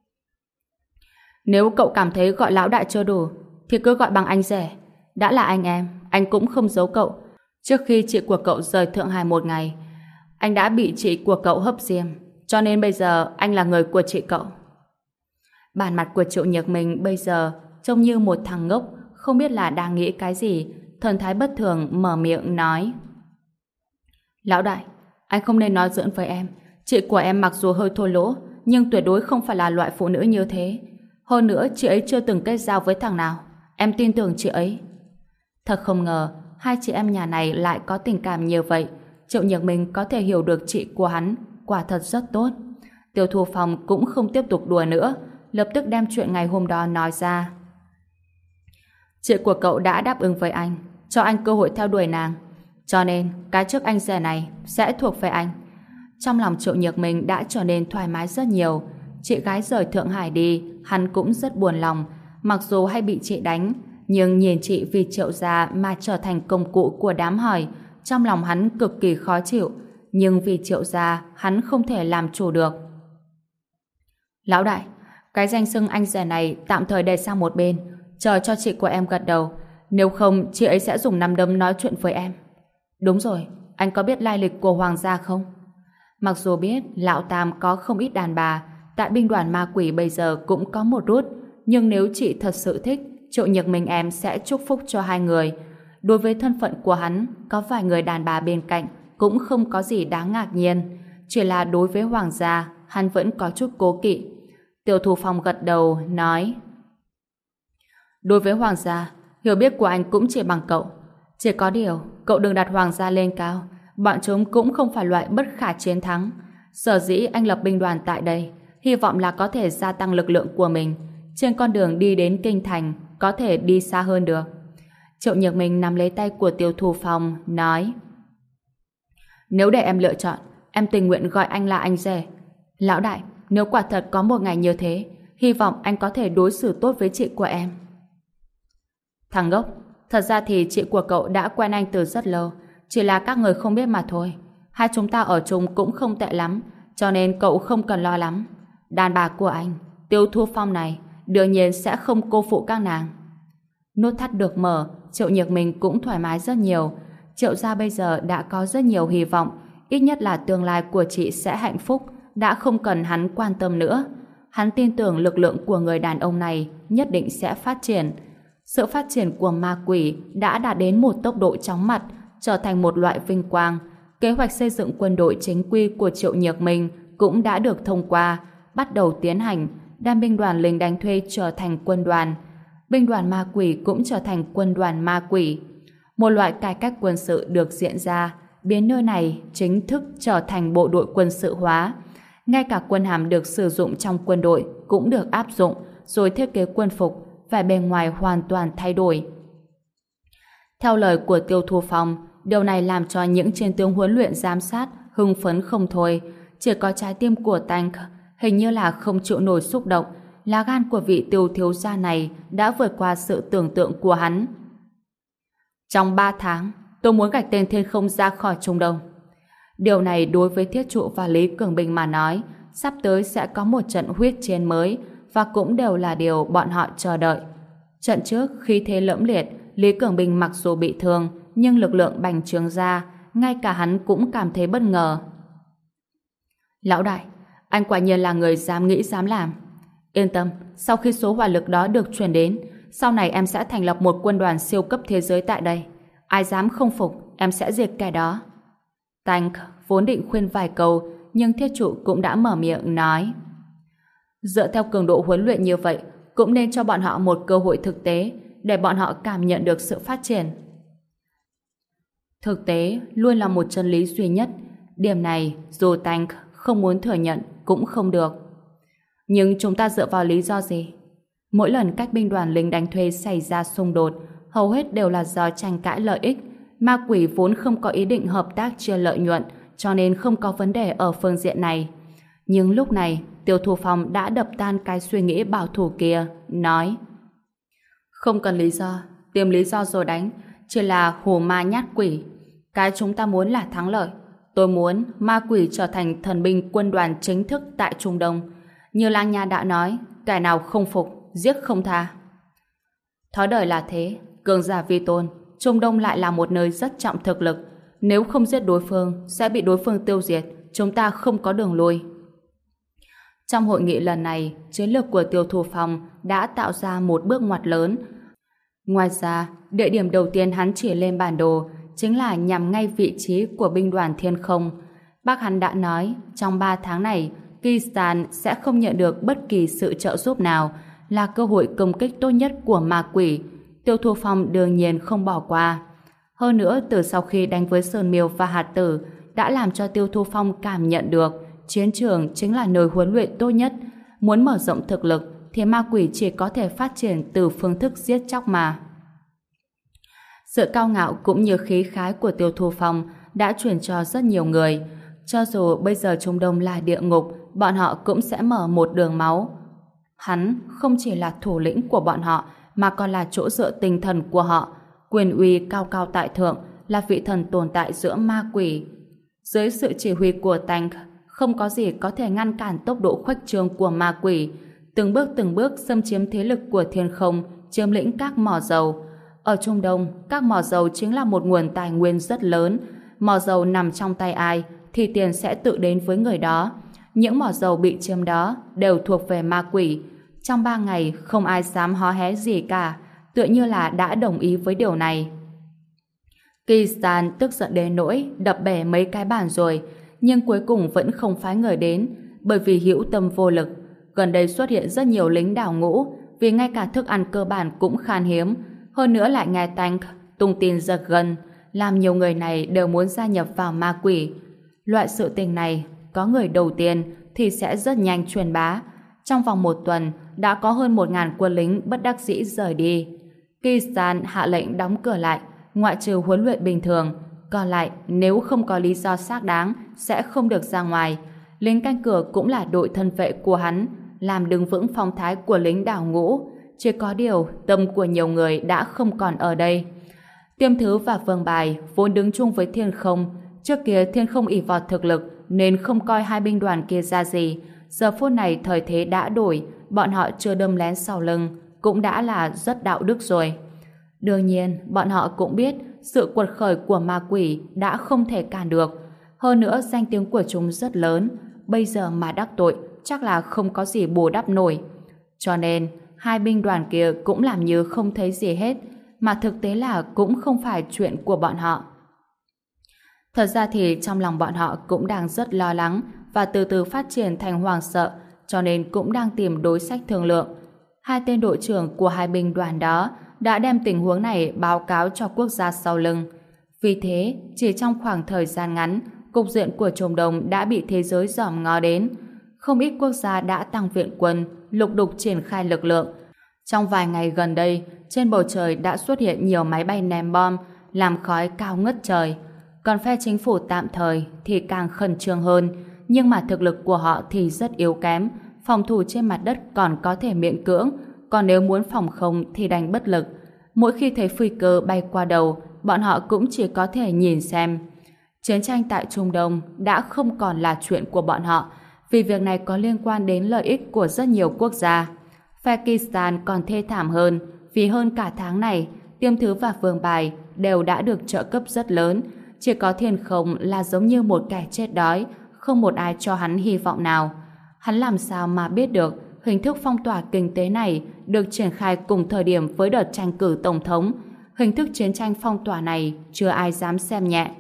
Nếu cậu cảm thấy gọi lão đại chưa đủ, thì cứ gọi bằng anh rể. Đã là anh em, anh cũng không giấu cậu. Trước khi chị của cậu rời Thượng Hải một ngày, anh đã bị chị của cậu hấp diêm, cho nên bây giờ anh là người của chị cậu. Bản mặt của Triệu Nhược Minh bây giờ trông như một thằng ngốc, không biết là đang nghĩ cái gì, thần thái bất thường mở miệng nói. Lão đại, anh không nên nói giỡn với em. Chị của em mặc dù hơi thô lỗ, nhưng tuyệt đối không phải là loại phụ nữ như thế. Hơn nữa, chị ấy chưa từng kết giao với thằng nào. Em tin tưởng chị ấy. Thật không ngờ, hai chị em nhà này lại có tình cảm như vậy. Triệu Nhược Minh có thể hiểu được chị của hắn, quả thật rất tốt. Tiêu Thu Phong cũng không tiếp tục đùa nữa, lập tức đem chuyện ngày hôm đó nói ra. Chị của cậu đã đáp ứng với anh, cho anh cơ hội theo đuổi nàng. Cho nên, cái chức anh rể này sẽ thuộc về anh. Trong lòng Triệu Nhược Minh đã trở nên thoải mái rất nhiều. Chị gái rời Thượng Hải đi, hắn cũng rất buồn lòng. Mặc dù hay bị chị đánh, nhưng nhìn chị vì Triệu gia mà trở thành công cụ của đám hỏi, trong lòng hắn cực kỳ khó chịu. Nhưng vì Triệu gia, hắn không thể làm chủ được. Lão đại, cái danh xưng anh rể này tạm thời để sang một bên, chờ cho chị của em gật đầu. Nếu không, chị ấy sẽ dùng nắm đấm nói chuyện với em. Đúng rồi, anh có biết lai lịch của Hoàng gia không? Mặc dù biết Lão Tam có không ít đàn bà, tại binh đoàn ma quỷ bây giờ cũng có một rút, nhưng nếu chị thật sự thích, Triệu Nhược Minh em sẽ chúc phúc cho hai người. Đối với thân phận của hắn, có vài người đàn bà bên cạnh cũng không có gì đáng ngạc nhiên. Chỉ là đối với Hoàng gia, hắn vẫn có chút cố kỵ. Tiêu Thu Phong gật đầu, nói. Đối với Hoàng gia, hiểu biết của anh cũng chỉ bằng cậu. Chỉ có điều, cậu đừng đặt Hoàng gia lên cao. Bọn chúng cũng không phải loại bất khả chiến thắng. Sở dĩ anh lập binh đoàn tại đây, hy vọng là có thể gia tăng lực lượng của mình. Trên con đường đi đến Kinh Thành, có thể đi xa hơn được. Triệu Nhược Minh nắm lấy tay của Tiêu Thu Phong, nói. Nếu để em lựa chọn, em tình nguyện gọi anh là anh rể. Lão đại, nếu quả thật có một ngày như thế, hy vọng anh có thể đối xử tốt với chị của em. Thằng ngốc, thật ra thì chị của cậu đã quen anh từ rất lâu, chỉ là các người không biết mà thôi. Hai chúng ta ở chung cũng không tệ lắm, cho nên cậu không cần lo lắm. Đàn bà của anh, Tiêu Thu Phong này, đương nhiên sẽ không cô phụ các nàng. Nút thắt được mở, Triệu Nhược Minh cũng thoải mái rất nhiều. Triệu gia bây giờ đã có rất nhiều hy vọng, ít nhất là tương lai của chị sẽ hạnh phúc, đã không cần hắn quan tâm nữa. Hắn tin tưởng lực lượng của người đàn ông này nhất định sẽ phát triển. Sự phát triển của ma quỷ đã đạt đến một tốc độ chóng mặt, trở thành một loại vinh quang. Kế hoạch xây dựng quân đội chính quy của Triệu Nhược Minh cũng đã được thông qua, bắt đầu tiến hành, đem binh đoàn lính đánh thuê trở thành quân đoàn. Binh đoàn ma quỷ cũng trở thành quân đoàn ma quỷ. Một loại cải cách quân sự được diễn ra, biến nơi này chính thức trở thành bộ đội quân sự hóa. ngay cả quân hàm được sử dụng trong quân đội cũng được áp dụng, rồi thiết kế quân phục, vẻ bề ngoài hoàn toàn thay đổi. Theo lời của Tiêu Thu Phong, điều này làm cho những chiến tướng huấn luyện giám sát hưng phấn không thôi. Chỉ có trái tim của Tank hình như là không chịu nổi xúc động. Lá gan của vị Tiêu thiếu gia này đã vượt qua sự tưởng tượng của hắn. Trong 3 tháng, tôi muốn gạch tên Thiên Không ra khỏi Trung Đông. Điều này đối với Thiết Trụ và Lý Cường Bình mà nói, sắp tới sẽ có một trận huyết chiến mới, và cũng đều là điều bọn họ chờ đợi. Trận trước, khi thế lẫm liệt, Lý Cường Bình mặc dù bị thương, nhưng lực lượng bành trướng ra, ngay cả hắn cũng cảm thấy bất ngờ. Lão đại, anh quả nhiên là người dám nghĩ dám làm. Yên tâm, sau khi số hỏa lực đó được truyền đến, sau này em sẽ thành lập một quân đoàn siêu cấp thế giới tại đây. Ai dám không phục, em sẽ diệt kẻ đó. Tank vốn định khuyên vài câu, nhưng Thiết Trụ cũng đã mở miệng nói. Dựa theo cường độ huấn luyện như vậy, cũng nên cho bọn họ một cơ hội thực tế, để bọn họ cảm nhận được sự phát triển. Thực tế luôn là một chân lý duy nhất. Điểm này dù Tank không muốn thừa nhận cũng không được. Nhưng chúng ta dựa vào lý do gì? Mỗi lần các binh đoàn lính đánh thuê xảy ra xung đột, hầu hết đều là do tranh cãi lợi ích. Ma quỷ vốn không có ý định hợp tác chia lợi nhuận, cho nên không có vấn đề ở phương diện này. Nhưng lúc này, Tiêu Thu Phong đã đập tan cái suy nghĩ bảo thủ kia, nói: không cần lý do, tìm lý do rồi đánh, chỉ là hù ma nhát quỷ. Cái chúng ta muốn là thắng lợi. Tôi muốn ma quỷ trở thành thần binh quân đoàn chính thức tại Trung Đông. Như Lang Nha đã nói, kẻ nào không phục, giết không tha. Thói đời là thế, cường giả vi tôn, Trung Đông lại là một nơi rất trọng thực lực. Nếu không giết đối phương, sẽ bị đối phương tiêu diệt, chúng ta không có đường lui. Trong hội nghị lần này, chiến lược của Tiêu Thu Phong đã tạo ra một bước ngoặt lớn. Ngoài ra, địa điểm đầu tiên hắn chỉ lên bản đồ chính là nhằm ngay vị trí của binh đoàn Thiên Không. Bác hắn đã nói, trong 3 tháng này, Kistan sẽ không nhận được bất kỳ sự trợ giúp nào, là cơ hội công kích tốt nhất của ma quỷ. Tiêu Thu Phong đương nhiên không bỏ qua. Hơn nữa, từ sau khi đánh với Sơn Miêu và Hạt Tử, đã làm cho Tiêu Thu Phong cảm nhận được chiến trường chính là nơi huấn luyện tốt nhất. Muốn mở rộng thực lực thì ma quỷ chỉ có thể phát triển từ phương thức giết chóc mà. Sự cao ngạo cũng như khí khái của Tiêu Thu Phong đã truyền cho rất nhiều người. Cho dù bây giờ Trung Đông là địa ngục, bọn họ cũng sẽ mở một đường máu. Hắn không chỉ là thủ lĩnh của bọn họ, mà còn là chỗ dựa tinh thần của họ. Quyền uy cao cao tại thượng, là vị thần tồn tại giữa ma quỷ. Dưới sự chỉ huy của Tank, không có gì có thể ngăn cản tốc độ khuếch trương của ma quỷ. Từng bước xâm chiếm thế lực của Thiên Không, chiếm lĩnh các mỏ dầu. Ở Trung Đông, các mỏ dầu chính là một nguồn tài nguyên rất lớn. Mỏ dầu nằm trong tay ai, thì tiền sẽ tự đến với người đó. Những mỏ dầu bị chiếm đó đều thuộc về ma quỷ. Trong 3 ngày, không ai dám hó hé gì cả, tựa như là đã đồng ý với điều này. Kistan tức giận đến nỗi đập bể mấy cái bàn rồi, nhưng cuối cùng vẫn không phái người đến, bởi vì hữu tâm vô lực. Gần đây xuất hiện rất nhiều lính đào ngũ, vì ngay cả thức ăn cơ bản cũng khan hiếm, hơn nữa lại nghe Tank tung tin giật gân, làm nhiều người này đều muốn gia nhập vào ma quỷ. Loại sự tình này, có người đầu tiên thì sẽ rất nhanh truyền bá. Trong vòng 1 tuần, đã có hơn 1.000 quân lính bất đắc dĩ rời đi. Kistan hạ lệnh đóng cửa lại, ngoại trừ huấn luyện bình thường, còn lại nếu không có lý do xác đáng sẽ không được ra ngoài. Lính canh cửa cũng là đội thân vệ của hắn, làm đứng vững phong thái của lính đào ngũ. Chỉ có điều tâm của nhiều người đã không còn ở đây. Tiêm Thứ và Vương Bài vốn đứng chung với Thiên Không. Trước kia Thiên Không ỷ vào thực lực nên không coi hai binh đoàn kia ra gì. Giờ phút này thời thế đã đổi, bọn họ chưa đâm lén sau lưng, cũng đã là rất đạo đức rồi. Đương nhiên, bọn họ cũng biết sự quật khởi của ma quỷ đã không thể cản được. Hơn nữa, danh tiếng của chúng rất lớn, bây giờ mà đắc tội chắc là không có gì bù đắp nổi. Cho nên, hai binh đoàn kia cũng làm như không thấy gì hết, mà thực tế là cũng không phải chuyện của bọn họ. Thật ra thì trong lòng bọn họ cũng đang rất lo lắng và từ từ phát triển thành hoảng sợ, cho nên cũng đang tìm đối sách thương lượng. Hai tên đội trưởng của hai binh đoàn đó đã đem tình huống này báo cáo cho quốc gia sau lưng. Vì thế, chỉ trong khoảng thời gian ngắn, cục diện của Trung Đông đã bị thế giới dòm ngó đến. không ít quốc gia đã tăng viện quân, lục đục triển khai lực lượng. Trong vài ngày gần đây, trên bầu trời đã xuất hiện nhiều máy bay ném bom, làm khói cao ngất trời. Còn phe chính phủ tạm thời thì càng khẩn trương hơn, nhưng mà thực lực của họ thì rất yếu kém, phòng thủ trên mặt đất còn có thể miễn cưỡng, còn nếu muốn phòng không thì đành bất lực. Mỗi khi thấy phi cơ bay qua đầu, bọn họ cũng chỉ có thể nhìn xem. Chiến tranh tại Trung Đông đã không còn là chuyện của bọn họ, vì việc này có liên quan đến lợi ích của rất nhiều quốc gia. Pakistan còn thê thảm hơn, vì hơn cả tháng này, Tiêm Thứ và Vương Bài đều đã được trợ cấp rất lớn, chỉ có Thiên Không là giống như một kẻ chết đói, không một ai cho hắn hy vọng nào. Hắn làm sao mà biết được hình thức phong tỏa kinh tế này được triển khai cùng thời điểm với đợt tranh cử tổng thống. Hình thức chiến tranh phong tỏa này chưa ai dám xem nhẹ.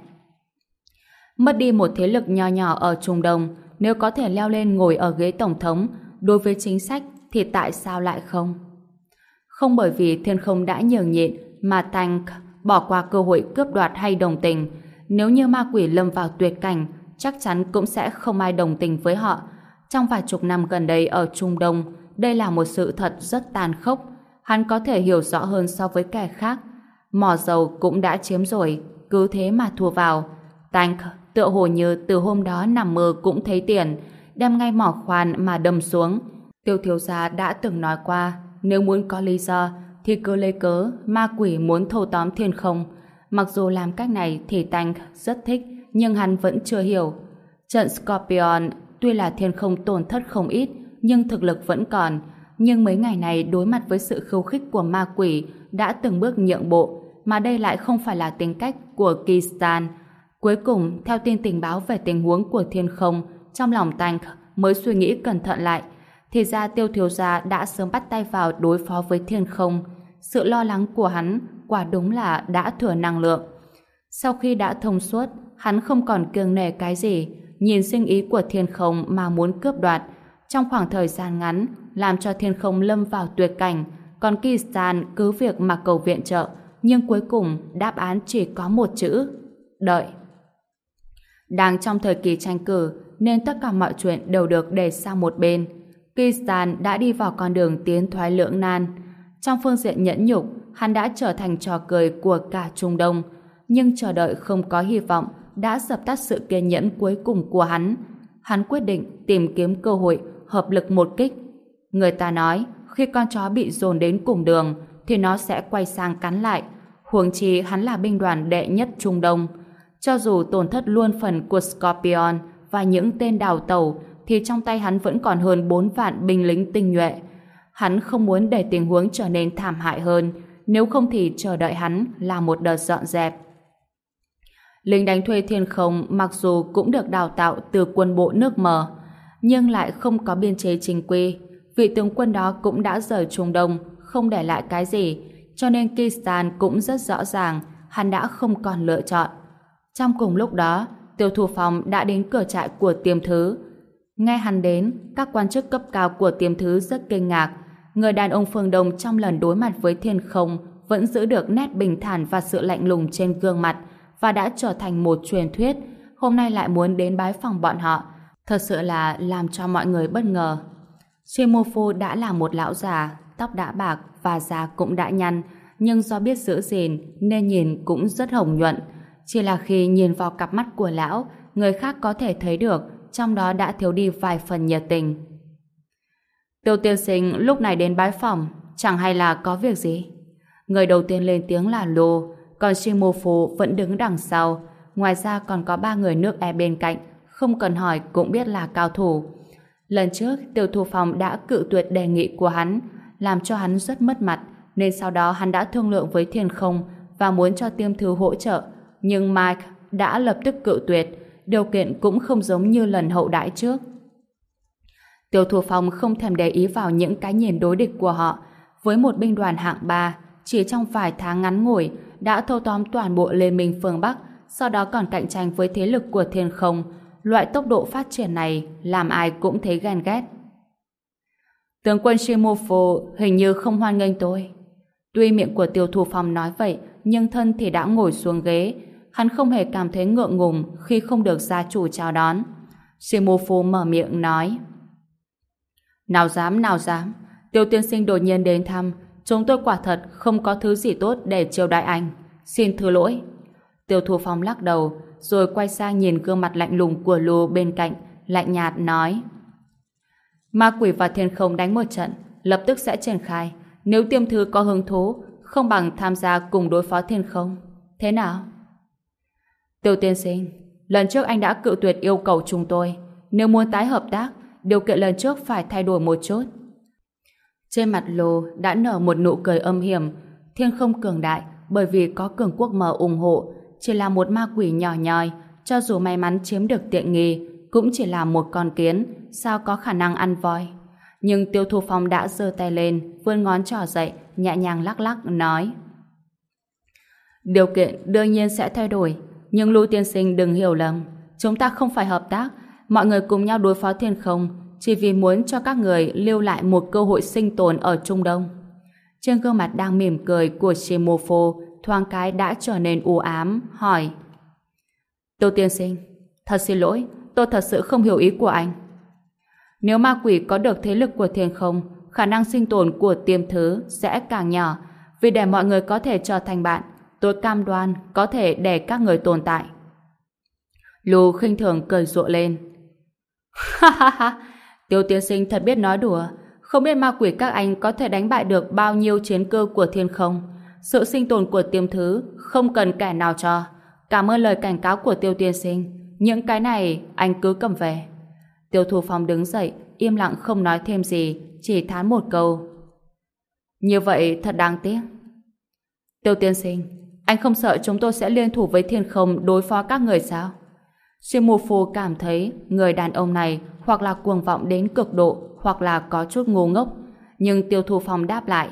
Mất đi một thế lực nho nhỏ ở Trung Đông, nếu có thể leo lên ngồi ở ghế tổng thống, đối với chính sách thì tại sao lại không? Không bởi vì Thiên Không đã nhường nhịn mà Tank bỏ qua cơ hội cướp đoạt hay đồng tình. Nếu như ma quỷ lâm vào tuyệt cảnh, chắc chắn cũng sẽ không ai đồng tình với họ. Trong vài chục năm gần đây ở Trung Đông, đây là một sự thật rất tàn khốc. Hắn có thể hiểu rõ hơn so với kẻ khác. Mỏ dầu cũng đã chiếm rồi, cứ thế mà thua vào. Tank tựa hồ như từ hôm đó nằm mơ cũng thấy tiền, đem ngay mỏ khoan mà đâm xuống. Tiêu thiếu gia đã từng nói qua, nếu muốn có lý do thì cứ lấy cớ ma quỷ muốn thâu tóm Thiên Không. Mặc dù làm cách này thì Tank rất thích, nhưng hắn vẫn chưa hiểu. Trận Scorpion tuy là Thiên Không tổn thất không ít, nhưng thực lực vẫn còn. Nhưng mấy ngày này đối mặt với sự khiêu khích của ma quỷ đã từng bước nhượng bộ, mà đây lại không phải là tính cách của Kistan. Cuối cùng, theo tin tình báo về tình huống của Thiên Không, trong lòng Tank mới suy nghĩ cẩn thận lại. Thì ra Tiêu thiếu gia đã sớm bắt tay vào đối phó với Thiên Không. Sự lo lắng của hắn quả đúng là đã thừa năng lượng. Sau khi đã thông suốt, hắn không còn kiêng nể cái gì, nhìn sinh ý của Thiên Không mà muốn cướp đoạt. Trong khoảng thời gian ngắn, làm cho Thiên Không lâm vào tuyệt cảnh, còn Kistan cứ việc mà cầu viện trợ, nhưng cuối cùng đáp án chỉ có một chữ: đợi. Đang trong thời kỳ tranh cử, nên tất cả mọi chuyện đều được để sang một bên. Kistan đã đi vào con đường tiến thoái lưỡng nan. Trong phương diện nhẫn nhục, hắn đã trở thành trò cười của cả Trung Đông. Nhưng chờ đợi không có hy vọng đã dập tắt sự kiên nhẫn cuối cùng của hắn. Hắn quyết định tìm kiếm cơ hội hợp lực một kích. Người ta nói, khi con chó bị dồn đến cùng đường thì nó sẽ quay sang cắn lại. Huống chi hắn là binh đoàn đệ nhất Trung Đông. Cho dù tổn thất luôn phần của Scorpion và những tên đào tẩu, thì trong tay hắn vẫn còn hơn 4 vạn binh lính tinh nhuệ. Hắn không muốn để tình huống trở nên thảm hại hơn, nếu không thì chờ đợi hắn là một đợt dọn dẹp. Lính đánh thuê Thiên Không mặc dù cũng được đào tạo từ quân bộ nước Mờ, nhưng lại không có biên chế chính quy. Vị tướng quân đó cũng đã rời Trung Đông, không để lại cái gì, cho nên Kistan cũng rất rõ ràng hắn đã không còn lựa chọn. Trong cùng lúc đó, Tiêu Thu Phong đã đến cửa trại của Tiêm Thứ. Nghe hắn đến, các quan chức cấp cao của Tiêm Thứ rất kinh ngạc. Người đàn ông phương Đông trong lần đối mặt với Thiên Không vẫn giữ được nét bình thản và sự lạnh lùng trên gương mặt, và đã trở thành một truyền thuyết. Hôm nay lại muốn đến bái phòng bọn họ, thật sự là làm cho mọi người bất ngờ. Shimofu đã là một lão già, tóc đã bạc và da cũng đã nhăn, nhưng do biết giữ gìn nên nhìn cũng rất hồng nhuận. Chỉ là khi nhìn vào cặp mắt của lão, người khác có thể thấy được trong đó đã thiếu đi vài phần nhiệt tình. Tiêu tiên sinh lúc này đến bái phòng, chẳng hay là có việc gì? Người đầu tiên lên tiếng là Lô, còn Shimofu vẫn đứng đằng sau. Ngoài ra còn có 3 người nước E bên cạnh, không cần hỏi cũng biết là cao thủ. Lần trước Tiêu Thu Phong đã cự tuyệt đề nghị của hắn, làm cho hắn rất mất mặt, nên sau đó hắn đã thương lượng với Thiên Không và muốn cho Tiêm Thứ hỗ trợ, nhưng Mike đã lập tức cự tuyệt. Điều kiện cũng không giống như lần hậu đãi trước. Tiêu Thu Phong không thèm để ý vào những cái nhìn đối địch của họ. Với một binh đoàn hạng 3, chỉ trong vài tháng ngắn ngủi đã thâu tóm toàn bộ Liên minh phương Bắc, sau đó còn cạnh tranh với thế lực của Thiên Không. Loại tốc độ phát triển này làm ai cũng thấy ghen ghét. Tướng quân Shimofu hình như không hoan nghênh tôi. Tuy miệng của Tiêu Thu Phong nói vậy, nhưng thân thì đã ngồi xuống ghế. Hắn không hề cảm thấy ngượng ngùng khi không được gia chủ chào đón. Shimofu mở miệng nói: Nào dám. Tiêu tiên sinh đột nhiên đến thăm, chúng tôi quả thật không có thứ gì tốt để chiêu đãi anh. Xin thứ lỗi. Tiêu Thu Phong lắc đầu, rồi quay sang nhìn gương mặt lạnh lùng của Lưu bên cạnh, lạnh nhạt nói: Ma Quỷ và Thiên Không đánh một trận, lập tức sẽ triển khai. Nếu Tiêm Thứ có hứng thú, không bằng tham gia cùng đối phó Thiên Không. Thế nào? Tiêu tiên sinh, lần trước anh đã cự tuyệt yêu cầu chúng tôi. Nếu muốn tái hợp tác, điều kiện lần trước phải thay đổi một chút. Trên mặt Lô đã nở một nụ cười âm hiểm. Thiên Không cường đại bởi vì có Cường Quốc Mờ ủng hộ, chỉ là một ma quỷ nhỏ nhoi, cho dù may mắn chiếm được tiện nghi, cũng chỉ là một con kiến, sao có khả năng ăn voi. Nhưng Tiêu Thu Phong đã giơ tay lên, vươn ngón trỏ dậy, nhẹ nhàng lắc lắc, nói: Điều kiện đương nhiên sẽ thay đổi, nhưng Lưu tiên sinh đừng hiểu lầm, chúng ta không phải hợp tác, mọi người cùng nhau đối phó Thiên Không, chỉ vì muốn cho các người lưu lại một cơ hội sinh tồn ở Trung Đông. Trên gương mặt đang mỉm cười của Shimofo thoáng cái đã trở nên u ám, hỏi: Tiêu tiên sinh, thật xin lỗi, tôi thật sự không hiểu ý của anh. Nếu ma quỷ có được thế lực của Thiên Không, khả năng sinh tồn của Tiêm Thứ sẽ càng nhỏ, vì để mọi người có thể trở thành bạn, tôi cam đoan có thể để các người tồn tại. Lù khinh thường cười rộ lên. Ha ha ha, Tiêu tiên sinh thật biết nói đùa, không biết ma quỷ các anh có thể đánh bại được bao nhiêu chiến cơ của Thiên Không. Sự sinh tồn của Tiêm Thứ không cần kẻ nào cho. Cảm ơn lời cảnh cáo của Tiêu tiên sinh, những cái này anh cứ cầm về. Tiêu Thu Phong đứng dậy, im lặng không nói thêm gì, chỉ thán một câu: Như vậy thật đáng tiếc. Tiêu tiên sinh, anh không sợ chúng tôi sẽ liên thủ với Thiên Không đối phó các người sao? Shimofo cảm thấy người đàn ông này hoặc là cuồng vọng đến cực độ, hoặc là có chút ngu ngốc. Nhưng Tiêu Thu Phong đáp lại: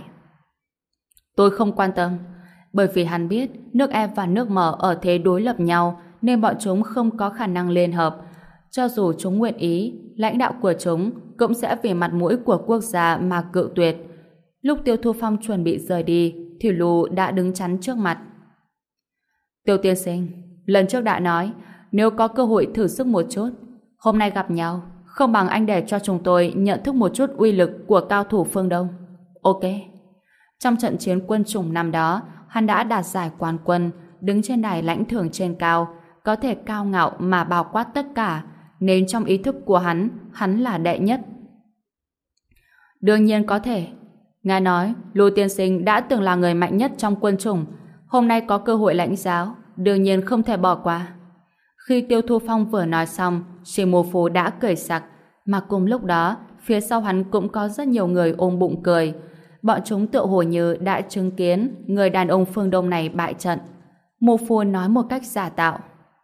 Tôi không quan tâm, bởi vì hắn biết nước Em và nước M ở thế đối lập nhau, nên bọn chúng không có khả năng liên hợp. Cho dù chúng nguyện ý, lãnh đạo của chúng cũng sẽ vì mặt mũi của quốc gia mà cự tuyệt. Lúc Tiêu Thu Phong chuẩn bị rời đi, thì Lù đã đứng chắn trước mặt. Tiêu tiên sinh, lần trước đã nói, nếu có cơ hội thử sức một chút, hôm nay gặp nhau, không bằng anh để cho chúng tôi nhận thức một chút uy lực của cao thủ phương Đông. Ok. Trong trận chiến quân chủng năm đó, hắn đã đạt giải quán quân, đứng trên đài lãnh thưởng trên cao, có thể cao ngạo mà bao quát tất cả, nên trong ý thức của hắn là đệ nhất. Đương nhiên có thể. Nghe nói, Lưu tiên sinh đã từng là người mạnh nhất trong quân chủng, hôm nay có cơ hội lãnh giáo, đương nhiên không thể bỏ qua. Khi Tiêu Thu Phong vừa nói xong, Shimofo đã cười sặc, mà cùng lúc đó, phía sau hắn cũng có rất nhiều người ôm bụng cười. Bọn chúng tựa hồ như đã chứng kiến người đàn ông phương Đông này bại trận. Mô Phu nói một cách giả tạo: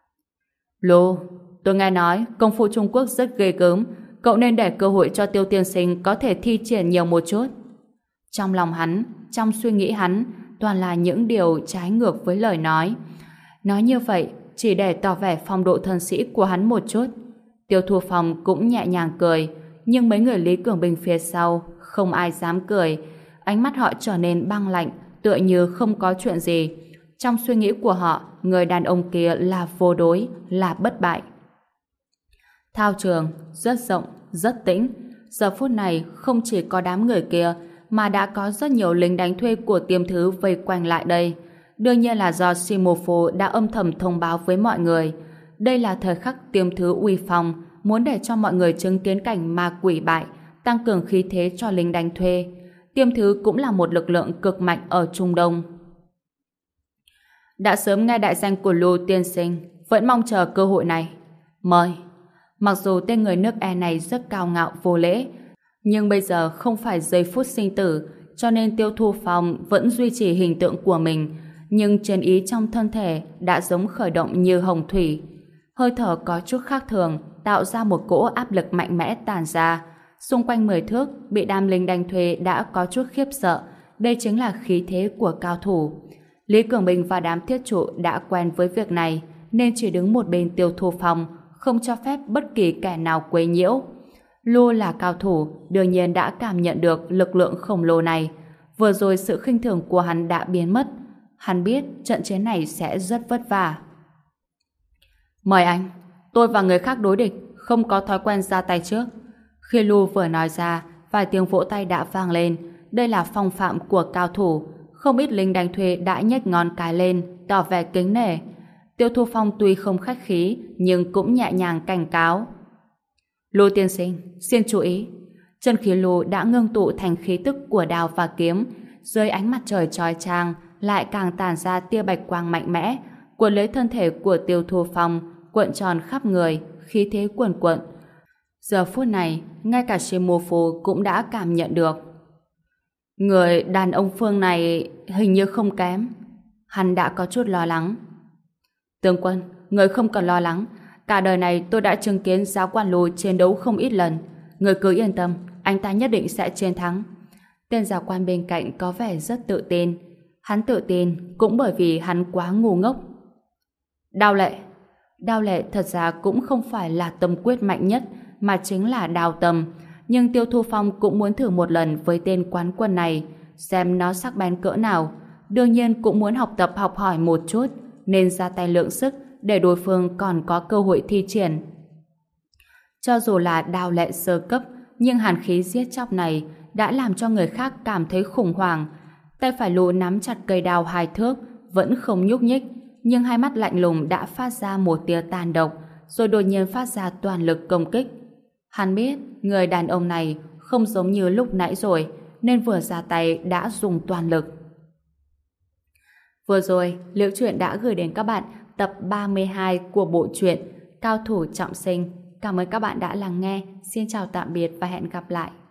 Lô, tôi nghe nói công phu Trung Quốc rất ghê gớm, cậu nên để cơ hội cho Tiêu tiên sinh có thể thi triển nhiều một chút. Trong lòng hắn, trong suy nghĩ hắn, toàn là những điều trái ngược với lời nói. Nói như vậy, chỉ để tỏ vẻ phong độ thân sĩ của hắn một chút. Tiêu Thu Phong cũng nhẹ nhàng cười, nhưng mấy người Lý Cường Bình phía sau không ai dám cười. Ánh mắt họ trở nên băng lạnh, tựa như không có chuyện gì. Trong suy nghĩ của họ, người đàn ông kia là vô đối, là bất bại. Thao trường rất rộng, rất tĩnh. Giờ phút này không chỉ có đám người kia, mà đã có rất nhiều lính đánh thuê của Tiêm Thứ vây quanh lại đây. Đương nhiên là do Shimofo đã âm thầm thông báo với mọi người. Đây là thời khắc Tiêm Thứ uy phong, muốn để cho mọi người chứng kiến cảnh ma quỷ bại, tăng cường khí thế cho lính đánh thuê. Tiêm Thứ cũng là một lực lượng cực mạnh ở Trung Đông. Đã sớm nghe đại danh của Lưu tiên sinh, vẫn mong chờ cơ hội này. Mời. Mặc dù tên người nước E này rất cao ngạo vô lễ, nhưng bây giờ không phải giây phút sinh tử, cho nên Tiêu Thu Phong vẫn duy trì hình tượng của mình, nhưng chiến ý trong thân thể đã giống khởi động như hồng thủy. Hơi thở có chút khác thường, tạo ra một cỗ áp lực mạnh mẽ tàn ra. Xung quanh 10 thước bị đám lính đánh thuê đã có chút khiếp sợ. Đây chính là khí thế của cao thủ. Lý Cường Bình và đám thiết trụ đã quen với việc này, nên chỉ đứng một bên Tiêu Thu Phong, không cho phép bất kỳ kẻ nào quấy nhiễu. Lu là cao thủ, đương nhiên đã cảm nhận được lực lượng khổng lồ này. Vừa rồi sự khinh thường của hắn đã biến mất. Hắn biết trận chiến này sẽ rất vất vả. Mời anh, tôi và người khác đối địch, không có thói quen ra tay trước. Khi Lu vừa nói ra, vài tiếng vỗ tay đã vang lên. Đây là phong phạm của cao thủ. Không ít lính đánh thuê đã nhếch ngón cái lên, tỏ vẻ kính nể. Tiêu Thu Phong tuy không khách khí, nhưng cũng nhẹ nhàng cảnh cáo. Lô tiên sinh, xin chú ý. Chân khí lô đã ngưng tụ thành khí tức của đao và kiếm. Dưới ánh mặt trời chói chang, lại càng tản ra tia bạch quang mạnh mẽ, cuốn lấy thân thể của Tiêu Thu Phong, cuộn tròn khắp người, khí thế cuồn cuộn. Giờ phút này, ngay cả Shim Mô Phu cũng đã cảm nhận được. Người đàn ông Phương này hình như không kém. Hắn đã có chút lo lắng. Tướng quân, người không cần lo lắng. Cả đời này tôi đã chứng kiến giáo quan lô chiến đấu không ít lần. Người cứ yên tâm, anh ta nhất định sẽ chiến thắng. Tên giáo quan bên cạnh có vẻ rất tự tin. Hắn tự tin cũng bởi vì hắn quá ngu ngốc. Đao lệ thật ra cũng không phải là tâm quyết mạnh nhất, mà chính là đao tâm. Nhưng Tiêu Thu Phong cũng muốn thử một lần với tên quán quân này, xem nó sắc bén cỡ nào. Đương nhiên cũng muốn học tập học hỏi một chút, nên ra tay lượng sức để đối phương còn có cơ hội thi triển. Cho dù là đao lệ sơ cấp, nhưng hàn khí giết chóc này đã làm cho người khác cảm thấy khủng hoảng. Tay phải lù nắm chặt cây đao 2 thước, vẫn không nhúc nhích, nhưng hai mắt lạnh lùng đã phát ra một tia tàn độc, rồi đột nhiên phát ra toàn lực công kích. Hắn biết người đàn ông này không giống như lúc nãy rồi, nên vừa ra tay đã dùng toàn lực. Vừa rồi, Liễu Chuyện đã gửi đến các bạn tập 32 của bộ truyện Cao thủ trọng sinh. Cảm ơn các bạn đã lắng nghe. Xin chào tạm biệt và hẹn gặp lại.